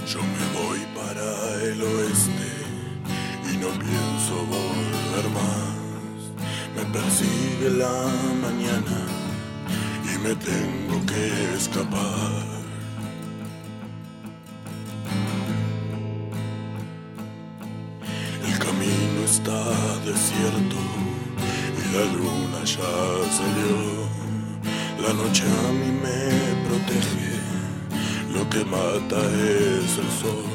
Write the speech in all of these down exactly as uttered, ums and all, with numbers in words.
Yo me voy para el oeste y no pienso volver más. Me persigue la mañana y me tengo que escapar. El camino está desierto y la luna ya salió. La noche a mí me protege, lo que mata es el sol.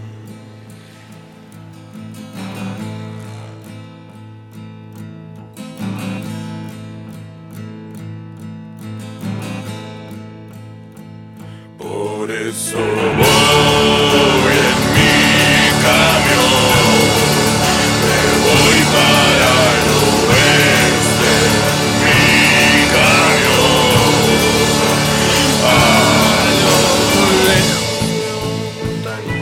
Por eso voy en mi camión, me voy para el oeste, mi camión, a lo lejos de montaña.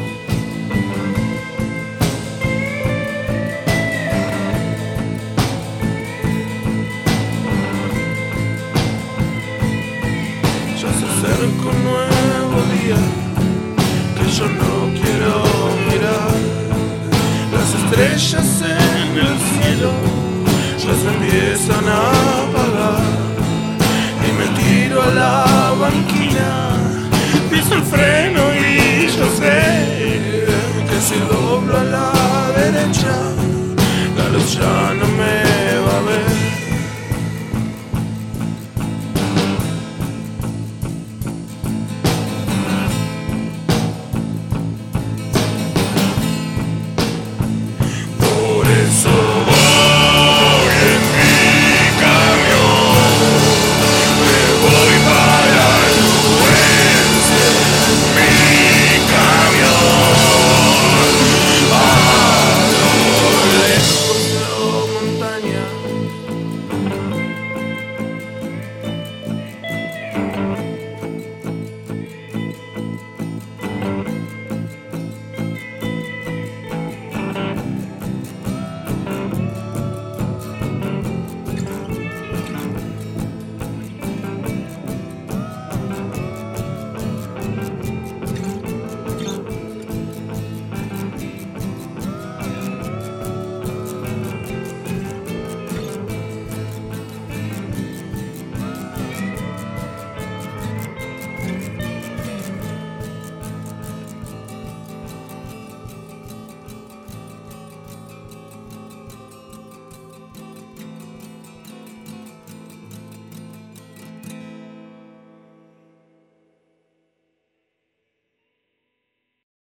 Ya se acerca un nuevo día que yo no quiero mirar. Las estrellas en el cielo ya se empiezan a apagar y me tiro a la banquina, piso el freno y yo sé que si doblo a la derecha la luz ya no me